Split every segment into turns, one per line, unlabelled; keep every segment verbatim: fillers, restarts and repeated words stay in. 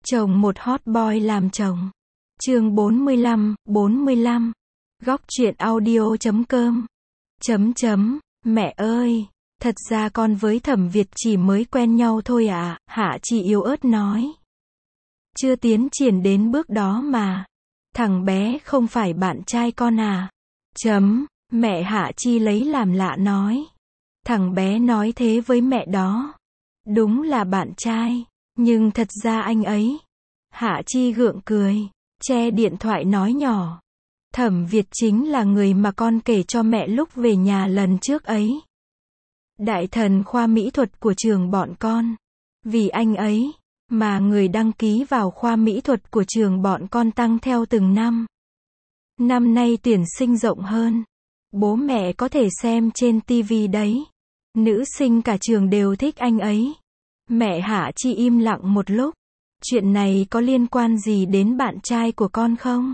Chồng một hot boy làm chồng. Chương bốn mươi lăm, bốn mươi lăm. Góc truyện audio chấm com. Chấm chấm, mẹ ơi, thật ra con với Thẩm Việt chỉ mới quen nhau thôi à, Hạ Chi yếu ớt nói. Chưa tiến triển đến bước đó mà. Thằng bé không phải bạn trai con à? Chấm, mẹ Hạ Chi lấy làm lạ nói. Thằng bé nói thế với mẹ đó. Đúng là bạn trai, nhưng thật ra anh ấy. Hạ Chi gượng cười, che điện thoại nói nhỏ. Thẩm Việt chính là người mà con kể cho mẹ lúc về nhà lần trước ấy. Đại thần khoa mỹ thuật của trường bọn con. Vì anh ấy, mà người đăng ký vào khoa mỹ thuật của trường bọn con tăng theo từng năm. Năm nay tuyển sinh rộng hơn. Bố mẹ có thể xem trên tivi đấy. Nữ sinh cả trường đều thích anh ấy. Mẹ Hạ Chi im lặng một lúc. Chuyện này có liên quan gì đến bạn trai của con không?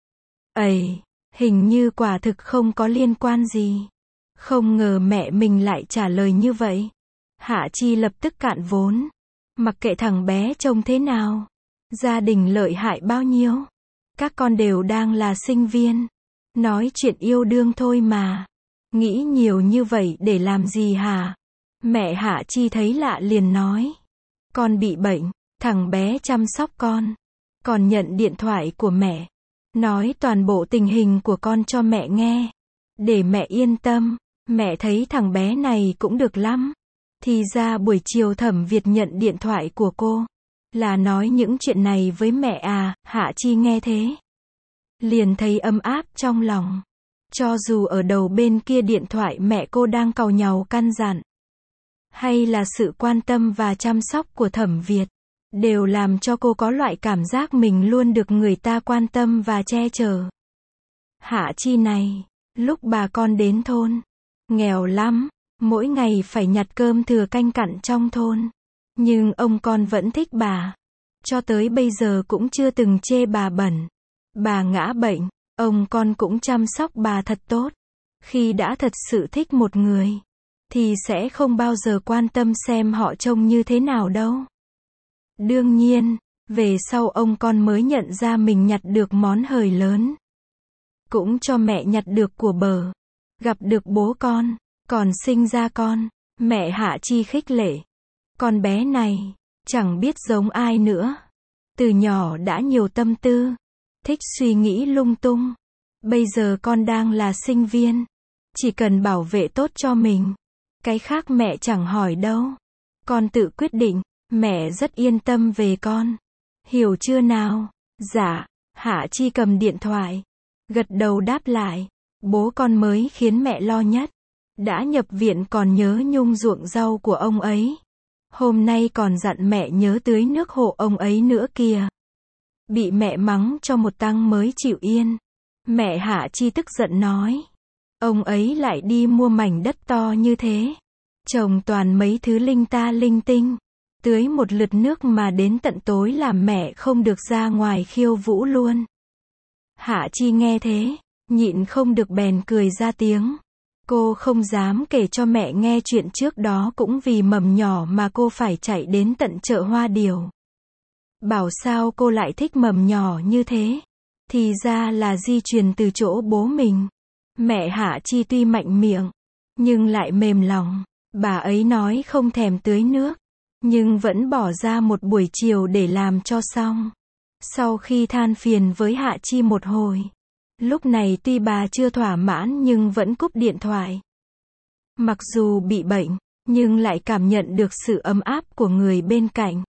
Ây, hình như quả thực không có liên quan gì. Không ngờ mẹ mình lại trả lời như vậy. Hạ Chi lập tức cạn vốn. Mặc kệ thằng bé trông thế nào, gia đình lợi hại bao nhiêu, các con đều đang là sinh viên. Nói chuyện yêu đương thôi mà. Nghĩ nhiều như vậy để làm gì hả? Mẹ Hạ Chi thấy lạ liền nói. Con bị bệnh, thằng bé chăm sóc con. Còn nhận điện thoại của mẹ. Nói toàn bộ tình hình của con cho mẹ nghe. Để mẹ yên tâm, mẹ thấy thằng bé này cũng được lắm. Thì ra buổi chiều Thẩm Việt nhận điện thoại của cô. Là nói những chuyện này với mẹ à, Hạ Chi nghe thế. Liền thấy ấm áp trong lòng. Cho dù ở đầu bên kia điện thoại mẹ cô đang càu nhàu căn dặn. Hay là sự quan tâm và chăm sóc của Thẩm Việt. Đều làm cho cô có loại cảm giác mình luôn được người ta quan tâm và che chở. Hạ Chi này, lúc bà con đến thôn, nghèo lắm, mỗi ngày phải nhặt cơm thừa canh cặn trong thôn. Nhưng ông con vẫn thích bà. Cho tới bây giờ cũng chưa từng chê bà bẩn. Bà ngã bệnh, ông con cũng chăm sóc bà thật tốt. Khi đã thật sự thích một người, thì sẽ không bao giờ quan tâm xem họ trông như thế nào đâu. Đương nhiên, về sau ông con mới nhận ra mình nhặt được món hời lớn. Cũng cho mẹ nhặt được của bờ. Gặp được bố con, còn sinh ra con. Mẹ Hạ Chi khích lệ. Con bé này, chẳng biết giống ai nữa. Từ nhỏ đã nhiều tâm tư. Thích suy nghĩ lung tung. Bây giờ con đang là sinh viên. Chỉ cần bảo vệ tốt cho mình. Cái khác mẹ chẳng hỏi đâu. Con tự quyết định. Mẹ rất yên tâm về con. Hiểu chưa nào? Dạ. Hạ Chi cầm điện thoại. Gật đầu đáp lại. Bố con mới khiến mẹ lo nhất. Đã nhập viện còn nhớ nhung ruộng rau của ông ấy. Hôm nay còn dặn mẹ nhớ tưới nước hộ ông ấy nữa kìa. Bị mẹ mắng cho một tăng mới chịu yên. Mẹ Hạ Chi tức giận nói. Ông ấy lại đi mua mảnh đất to như thế. Trồng toàn mấy thứ linh ta linh tinh. Tưới một lượt nước mà đến tận tối làm mẹ không được ra ngoài khiêu vũ luôn. Hạ Chi nghe thế, nhịn không được bèn cười ra tiếng. Cô không dám kể cho mẹ nghe chuyện trước đó cũng vì mầm nhỏ mà cô phải chạy đến tận chợ Hoa Điều. Bảo sao cô lại thích mầm nhỏ như thế? Thì ra là di truyền từ chỗ bố mình. Mẹ Hạ Chi tuy mạnh miệng, nhưng lại mềm lòng. Bà ấy nói không thèm tưới nước, nhưng vẫn bỏ ra một buổi chiều để làm cho xong. Sau khi than phiền với Hạ Chi một hồi, lúc này tuy bà chưa thỏa mãn nhưng vẫn cúp điện thoại. Mặc dù bị bệnh, nhưng lại cảm nhận được sự ấm áp của người bên cạnh.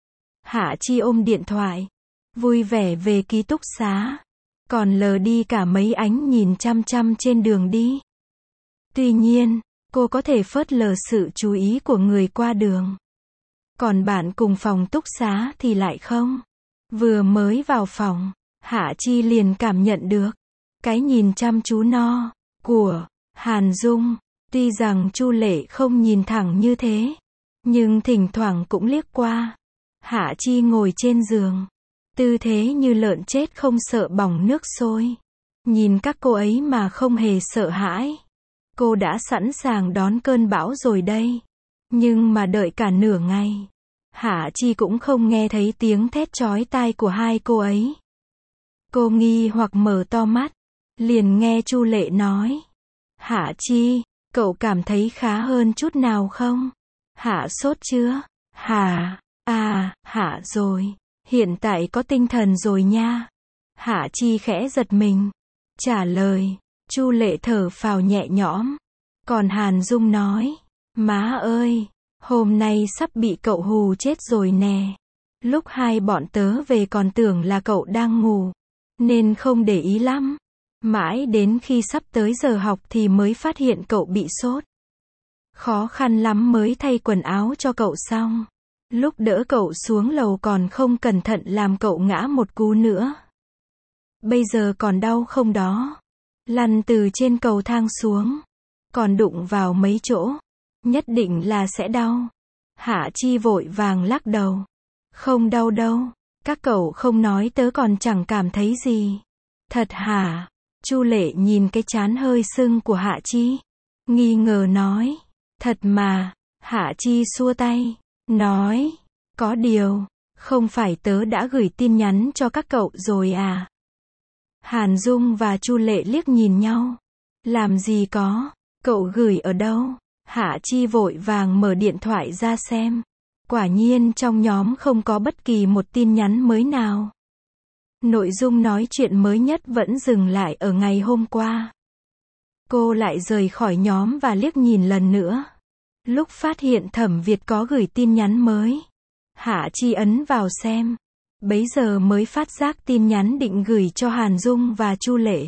Hạ Chi ôm điện thoại, vui vẻ về ký túc xá, còn lờ đi cả mấy ánh nhìn chăm chăm trên đường đi. Tuy nhiên, cô có thể phớt lờ sự chú ý của người qua đường. Còn bạn cùng phòng túc xá thì lại không. Vừa mới vào phòng, Hạ Chi liền cảm nhận được cái nhìn chăm chú no của Hàn Dung. Tuy rằng Chu Lệ không nhìn thẳng như thế, nhưng thỉnh thoảng cũng liếc qua. Hạ Chi ngồi trên giường, tư thế như lợn chết không sợ bỏng nước sôi. Nhìn các cô ấy mà không hề sợ hãi. Cô đã sẵn sàng đón cơn bão rồi đây. Nhưng mà đợi cả nửa ngày, Hạ Chi cũng không nghe thấy tiếng thét chói tai của hai cô ấy. Cô nghi hoặc mở to mắt, liền nghe Chu Lệ nói. Hạ Chi, cậu cảm thấy khá hơn chút nào không? Hạ sốt chưa? Hạ, à, Hạ rồi. Hiện tại có tinh thần rồi nha. Hạ Chi khẽ giật mình. Trả lời. Chu Lệ thở phào nhẹ nhõm. Còn Hàn Dung nói. Má ơi, hôm nay sắp bị cậu hù chết rồi nè. Lúc hai bọn tớ về còn tưởng là cậu đang ngủ, nên không để ý lắm. Mãi đến khi sắp tới giờ học thì mới phát hiện cậu bị sốt. Khó khăn lắm mới thay quần áo cho cậu xong. Lúc đỡ cậu xuống lầu còn không cẩn thận làm cậu ngã một cú nữa. Bây giờ còn đau không đó? Lăn từ trên cầu thang xuống, còn đụng vào mấy chỗ, nhất định là sẽ đau. Hạ Chi vội vàng lắc đầu. Không đau đâu, các cậu không nói tớ còn chẳng cảm thấy gì. Thật hả? Chu Lệ nhìn cái trán hơi sưng của Hạ Chi, nghi ngờ nói. Thật mà. Hạ Chi xua tay, nói. Có điều, không phải tớ đã gửi tin nhắn cho các cậu rồi à? Hàn Dung và Chu Lệ liếc nhìn nhau. Làm gì có, cậu gửi ở đâu? Hạ Chi vội vàng mở điện thoại ra xem. Quả nhiên trong nhóm không có bất kỳ một tin nhắn mới nào. Nội dung nói chuyện mới nhất vẫn dừng lại ở ngày hôm qua. Cô lại rời khỏi nhóm và liếc nhìn lần nữa. Lúc phát hiện Thẩm Việt có gửi tin nhắn mới, Hạ Chi ấn vào xem. Bấy giờ mới phát giác tin nhắn định gửi cho Hàn Dung và Chu Lệ.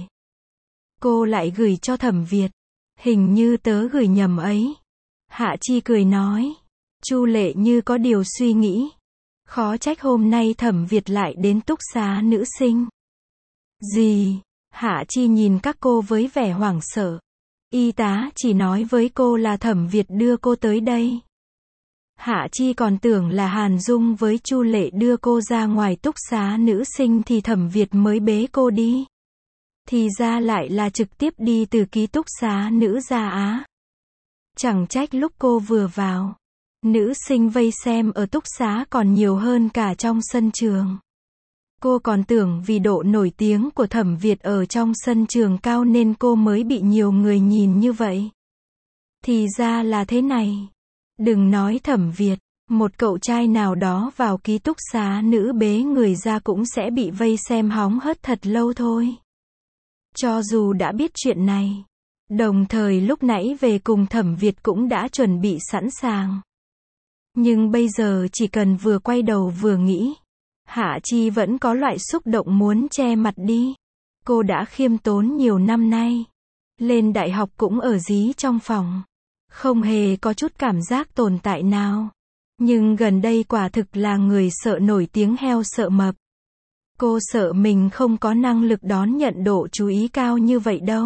Cô lại gửi cho Thẩm Việt. Hình như tớ gửi nhầm ấy. Hạ Chi cười nói. Chu Lệ như có điều suy nghĩ. Khó trách hôm nay Thẩm Việt lại đến túc xá nữ sinh. Gì? Hạ Chi nhìn các cô với vẻ hoảng sợ. Y tá chỉ nói với cô là Thẩm Việt đưa cô tới đây. Hạ Chi còn tưởng là Hàn Dung với Chu Lệ đưa cô ra ngoài túc xá nữ sinh thì Thẩm Việt mới bế cô đi. Thì ra lại là trực tiếp đi từ ký túc xá nữ ra á. Chẳng trách lúc cô vừa vào, nữ sinh vây xem ở túc xá còn nhiều hơn cả trong sân trường. Cô còn tưởng vì độ nổi tiếng của Thẩm Việt ở trong sân trường cao nên cô mới bị nhiều người nhìn như vậy. Thì ra là thế này. Đừng nói Thẩm Việt, một cậu trai nào đó vào ký túc xá nữ bế người ra cũng sẽ bị vây xem hóng hớt thật lâu thôi. Cho dù đã biết chuyện này, đồng thời lúc nãy về cùng Thẩm Việt cũng đã chuẩn bị sẵn sàng. Nhưng bây giờ chỉ cần vừa quay đầu vừa nghĩ, Hạ Chi vẫn có loại xúc động muốn che mặt đi. Cô đã khiêm tốn nhiều năm nay. Lên đại học cũng ở dí trong phòng. Không hề có chút cảm giác tồn tại nào. Nhưng gần đây quả thực là người sợ nổi tiếng heo sợ mập. Cô sợ mình không có năng lực đón nhận độ chú ý cao như vậy đâu.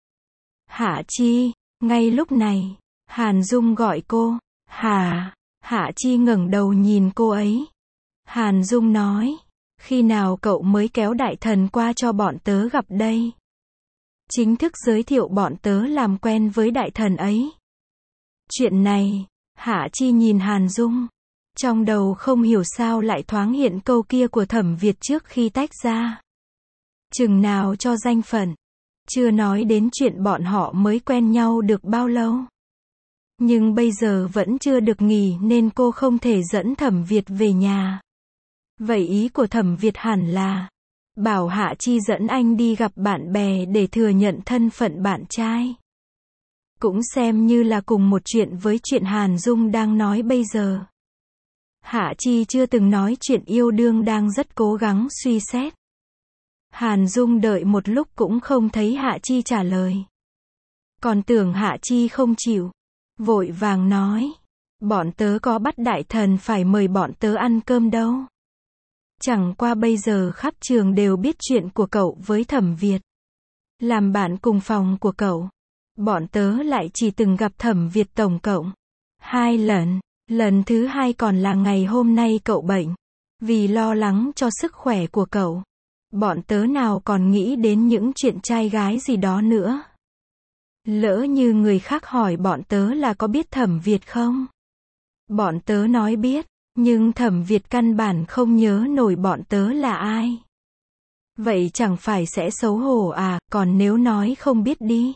Hạ Chi, ngay lúc này, Hàn Dung gọi cô. Hà, Hạ Chi ngẩng đầu nhìn cô ấy. Hàn Dung nói, khi nào cậu mới kéo đại thần qua cho bọn tớ gặp đây? Chính thức giới thiệu bọn tớ làm quen với đại thần ấy. Chuyện này, Hạ Chi nhìn Hàn Dung. Trong đầu không hiểu sao lại thoáng hiện câu kia của Thẩm Việt trước khi tách ra. Chừng nào cho danh phận. Chưa nói đến chuyện bọn họ mới quen nhau được bao lâu. Nhưng bây giờ vẫn chưa được nghỉ nên cô không thể dẫn Thẩm Việt về nhà. Vậy ý của Thẩm Việt hẳn là bảo Hạ Chi dẫn anh đi gặp bạn bè để thừa nhận thân phận bạn trai. Cũng xem như là cùng một chuyện với chuyện Hàn Dung đang nói bây giờ. Hạ Chi chưa từng nói chuyện yêu đương đang rất cố gắng suy xét. Hàn Dung đợi một lúc cũng không thấy Hạ Chi trả lời. Còn tưởng Hạ Chi không chịu. Vội vàng nói. Bọn tớ có bắt đại thần phải mời bọn tớ ăn cơm đâu. Chẳng qua bây giờ khắp trường đều biết chuyện của cậu với Thẩm Việt. Làm bạn cùng phòng của cậu. Bọn tớ lại chỉ từng gặp Thẩm Việt tổng cộng hai lần. Lần thứ hai còn là ngày hôm nay cậu bệnh. Vì lo lắng cho sức khỏe của cậu. Bọn tớ nào còn nghĩ đến những chuyện trai gái gì đó nữa. Lỡ như người khác hỏi bọn tớ là có biết Thẩm Việt không? Bọn tớ nói biết. Nhưng Thẩm Việt căn bản không nhớ nổi bọn tớ là ai. Vậy chẳng phải sẽ xấu hổ à, còn nếu nói không biết đi.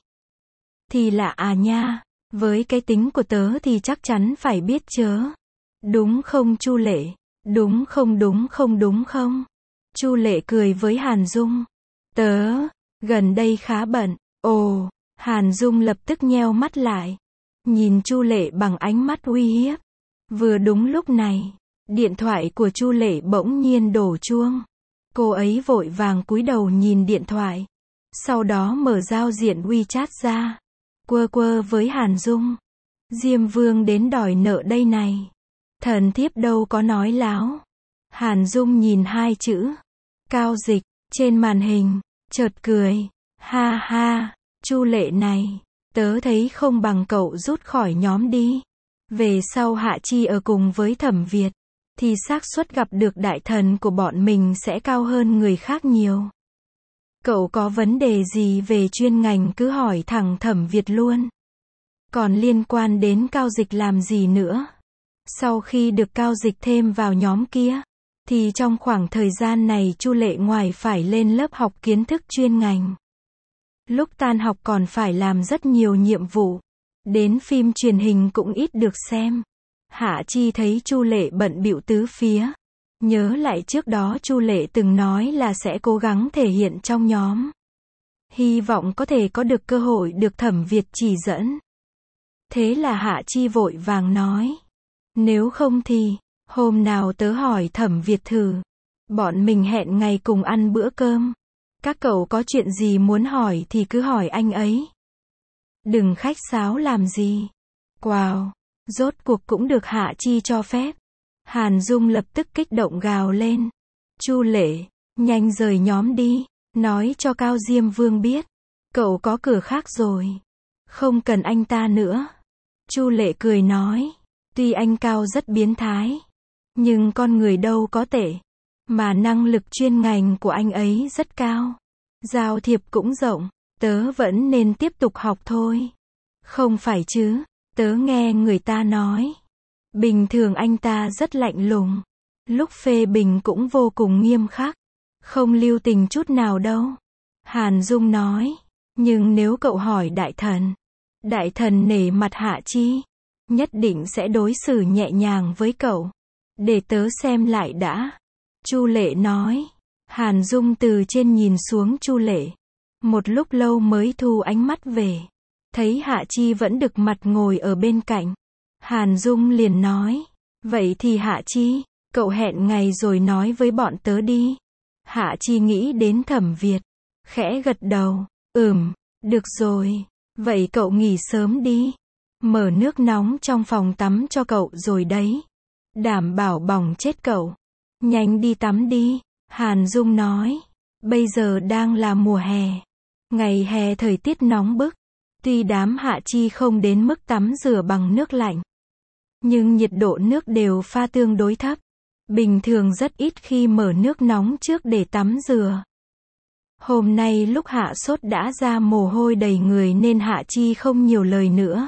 Thì lạ à nha, với cái tính của tớ thì chắc chắn phải biết chớ. Đúng không Chu Lệ? Đúng không đúng không đúng không? Chu Lệ cười với Hàn Dung. Tớ, gần đây khá bận. Ồ, Hàn Dung lập tức nheo mắt lại. Nhìn Chu Lệ bằng ánh mắt uy hiếp. Vừa đúng lúc này, điện thoại của Chu Lệ bỗng nhiên đổ chuông. Cô ấy vội vàng cúi đầu nhìn điện thoại. Sau đó mở giao diện WeChat ra. Quơ quơ với Hàn Dung. Diêm Vương đến đòi nợ đây này. Thần thiếp đâu có nói láo. Hàn Dung nhìn hai chữ Cao Dịch trên màn hình, chợt cười. Ha ha, Chu Lệ này, tớ thấy không bằng cậu rút khỏi nhóm đi. Về sau Hạ Chi ở cùng với Thẩm Việt, thì xác suất gặp được đại thần của bọn mình sẽ cao hơn người khác nhiều. Cậu có vấn đề gì về chuyên ngành cứ hỏi thẳng Thẩm Việt luôn. Còn liên quan đến Cao Dịch làm gì nữa? Sau khi được Cao Dịch thêm vào nhóm kia, thì trong khoảng thời gian này Chu Lệ ngoài phải lên lớp học kiến thức chuyên ngành. Lúc tan học còn phải làm rất nhiều nhiệm vụ. Đến phim truyền hình cũng ít được xem. Hạ Chi thấy Chu Lệ bận bịu tứ phía. Nhớ lại trước đó Chu Lệ từng nói là sẽ cố gắng thể hiện trong nhóm. Hy vọng có thể có được cơ hội được Thẩm Việt chỉ dẫn. Thế là Hạ Chi vội vàng nói. Nếu không thì, hôm nào tớ hỏi Thẩm Việt thử. Bọn mình hẹn ngày cùng ăn bữa cơm. Các cậu có chuyện gì muốn hỏi thì cứ hỏi anh ấy. Đừng khách sáo làm gì. Wow, rốt cuộc cũng được Hạ Chi cho phép. Hàn Dung lập tức kích động gào lên. Chu Lệ, nhanh rời nhóm đi. Nói cho Cao Diêm Vương biết. Cậu có cửa khác rồi. Không cần anh ta nữa. Chu Lệ cười nói. Tuy anh Cao rất biến thái. Nhưng con người đâu có tệ. Mà năng lực chuyên ngành của anh ấy rất cao. Giao thiệp cũng rộng. Tớ vẫn nên tiếp tục học thôi. Không phải chứ. Tớ nghe người ta nói. Bình thường anh ta rất lạnh lùng. Lúc phê bình cũng vô cùng nghiêm khắc. Không lưu tình chút nào đâu. Hàn Dung nói. Nhưng nếu cậu hỏi đại thần. Đại thần nể mặt Hạ Chi. Nhất định sẽ đối xử nhẹ nhàng với cậu. Để tớ xem lại đã. Chu Lệ nói. Hàn Dung từ trên nhìn xuống Chu Lệ. Một lúc lâu mới thu ánh mắt về. Thấy Hạ Chi vẫn đực mặt ngồi ở bên cạnh. Hàn Dung liền nói. Vậy thì Hạ Chi, cậu hẹn ngày rồi nói với bọn tớ đi. Hạ Chi nghĩ đến Thẩm Việt. Khẽ gật đầu. Ừm, được rồi. Vậy cậu nghỉ sớm đi. Mở nước nóng trong phòng tắm cho cậu rồi đấy. Đảm bảo bỏng chết cậu. Nhanh đi tắm đi. Hàn Dung nói. Bây giờ đang là mùa hè. Ngày hè thời tiết nóng bức. Tuy đám Hạ Chi không đến mức tắm rửa bằng nước lạnh. Nhưng nhiệt độ nước đều pha tương đối thấp. Bình thường rất ít khi mở nước nóng trước để tắm rửa. Hôm nay lúc Hạ sốt đã ra mồ hôi đầy người nên Hạ Chi không nhiều lời nữa.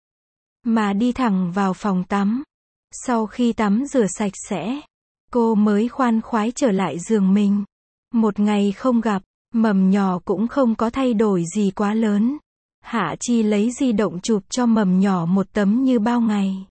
Mà đi thẳng vào phòng tắm. Sau khi tắm rửa sạch sẽ, cô mới khoan khoái trở lại giường mình. Một ngày không gặp, Mầm Nhỏ cũng không có thay đổi gì quá lớn. Hạ Chi lấy di động chụp cho Mầm Nhỏ một tấm như bao ngày.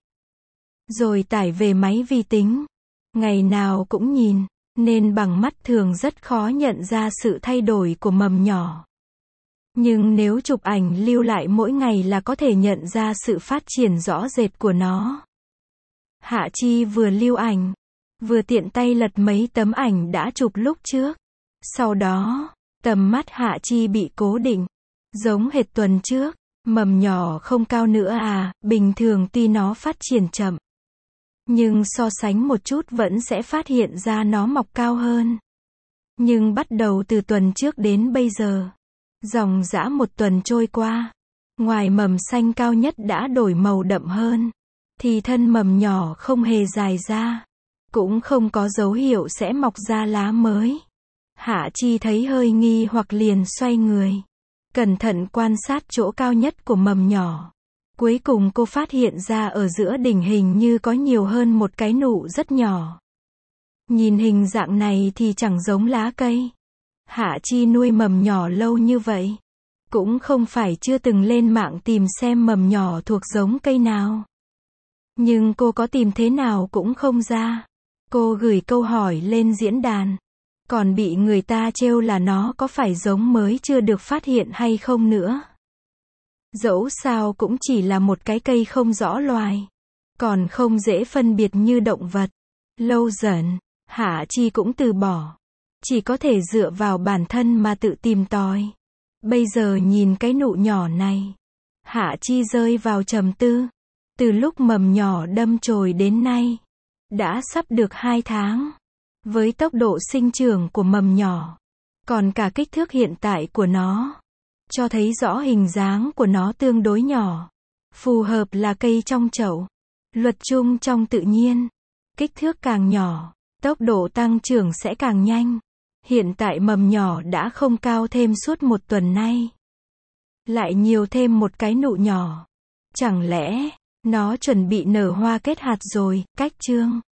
Rồi tải về máy vi tính. Ngày nào cũng nhìn, nên bằng mắt thường rất khó nhận ra sự thay đổi của Mầm Nhỏ. Nhưng nếu chụp ảnh lưu lại mỗi ngày là có thể nhận ra sự phát triển rõ rệt của nó. Hạ Chi vừa lưu ảnh, vừa tiện tay lật mấy tấm ảnh đã chụp lúc trước. Sau đó, tầm mắt Hạ Chi bị cố định. Giống hệt tuần trước, Mầm Nhỏ không cao nữa à, bình thường tuy nó phát triển chậm. Nhưng so sánh một chút vẫn sẽ phát hiện ra nó mọc cao hơn. Nhưng bắt đầu từ tuần trước đến bây giờ, dòng dã một tuần trôi qua, ngoài mầm xanh cao nhất đã đổi màu đậm hơn, thì thân mầm nhỏ không hề dài ra, cũng không có dấu hiệu sẽ mọc ra lá mới. Hạ Chi thấy hơi nghi hoặc liền xoay người, cẩn thận quan sát chỗ cao nhất của mầm nhỏ. Cuối cùng cô phát hiện ra ở giữa đỉnh hình như có nhiều hơn một cái nụ rất nhỏ. Nhìn hình dạng này thì chẳng giống lá cây. Hạ Chi nuôi mầm nhỏ lâu như vậy. Cũng không phải chưa từng lên mạng tìm xem mầm nhỏ thuộc giống cây nào. Nhưng cô có tìm thế nào cũng không ra. Cô gửi câu hỏi lên diễn đàn. Còn bị người ta trêu là nó có phải giống mới chưa được phát hiện hay không nữa. Dẫu sao cũng chỉ là một cái cây không rõ loài. Còn không dễ phân biệt như động vật. Lâu dần, Hạ Chi cũng từ bỏ. Chỉ có thể dựa vào bản thân mà tự tìm tòi. Bây giờ nhìn cái nụ nhỏ này. Hạ Chi rơi vào trầm tư. Từ lúc mầm nhỏ đâm chồi đến nay. Đã sắp được hai tháng. Với tốc độ sinh trưởng của mầm nhỏ. Còn cả kích thước hiện tại của nó. Cho thấy rõ hình dáng của nó tương đối nhỏ. Phù hợp là cây trong chậu. Luật chung trong tự nhiên. Kích thước càng nhỏ, tốc độ tăng trưởng sẽ càng nhanh. Hiện tại mầm nhỏ đã không cao thêm suốt một tuần nay. Lại nhiều thêm một cái nụ nhỏ. Chẳng lẽ, nó chuẩn bị nở hoa kết hạt rồi, cách chương.